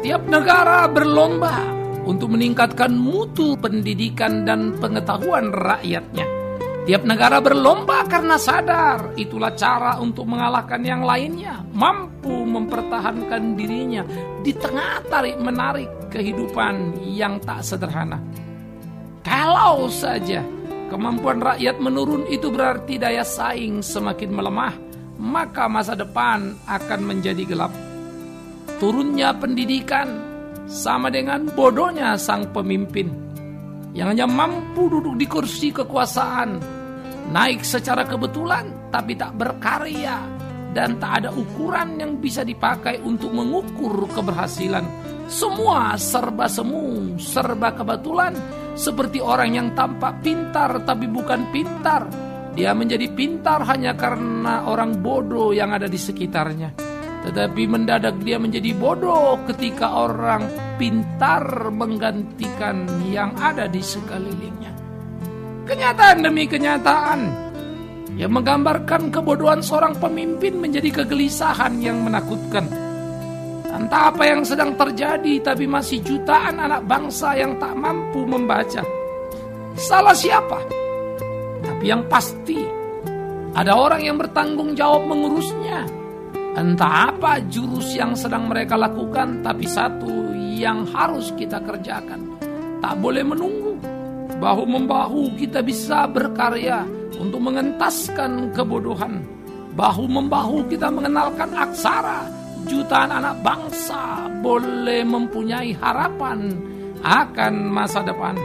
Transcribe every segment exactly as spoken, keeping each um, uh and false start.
Tiap negara berlomba untuk meningkatkan mutu pendidikan dan pengetahuan rakyatnya. Tiap negara berlomba karena sadar itulah cara untuk mengalahkan yang lainnya, mampu mempertahankan dirinya di tengah tarik-menarik kehidupan yang tak sederhana. Kalau saja kemampuan rakyat menurun, itu berarti daya saing semakin melemah, maka masa depan akan menjadi gelap. Turunnya pendidikan sama dengan bodohnya sang pemimpin yang hanya mampu duduk di kursi kekuasaan, naik secara kebetulan tapi tak berkarya, dan tak ada ukuran yang bisa dipakai untuk mengukur keberhasilan. Semua serba semu, serba kebetulan, seperti orang yang tampak pintar tapi bukan pintar. Dia menjadi pintar hanya karena orang bodoh yang ada di sekitarnya. Tetapi mendadak dia menjadi bodoh ketika orang pintar menggantikan yang ada di sekelilingnya. Kenyataan demi kenyataan yang menggambarkan kebodohan seorang pemimpin menjadi kegelisahan yang menakutkan. Entah apa yang sedang terjadi, tapi masih jutaan anak bangsa yang tak mampu membaca. Salah siapa? Tapi yang pasti ada orang yang bertanggung jawab mengurusnya. Entah apa jurus yang sedang mereka lakukan, tapi satu yang harus kita kerjakan: tak boleh menunggu. Bahu-membahu kita bisa berkarya untuk mengentaskan kebodohan. Bahu-membahu kita mengenalkan aksara. Jutaan anak bangsa boleh mempunyai harapan akan masa depan.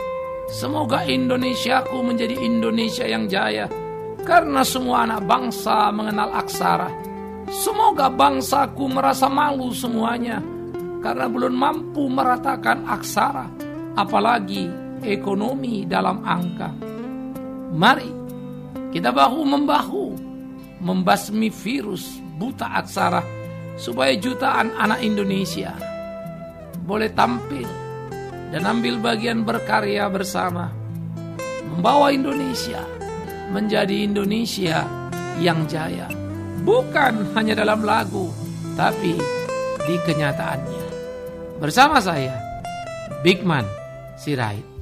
Semoga Indonesiaku menjadi Indonesia yang jaya, karena semua anak bangsa mengenal aksara. Semoga bangsaku merasa malu semuanya, karena belum mampu meratakan aksara, apalagi ekonomi dalam angka. Mari kita bahu-membahu membasmi virus buta aksara, supaya jutaan anak Indonesia boleh tampil dan ambil bagian berkarya bersama, membawa Indonesia menjadi Indonesia yang jaya. Bukan hanya dalam lagu, tapi di kenyataannya. Bersama saya, Bigman Sirait.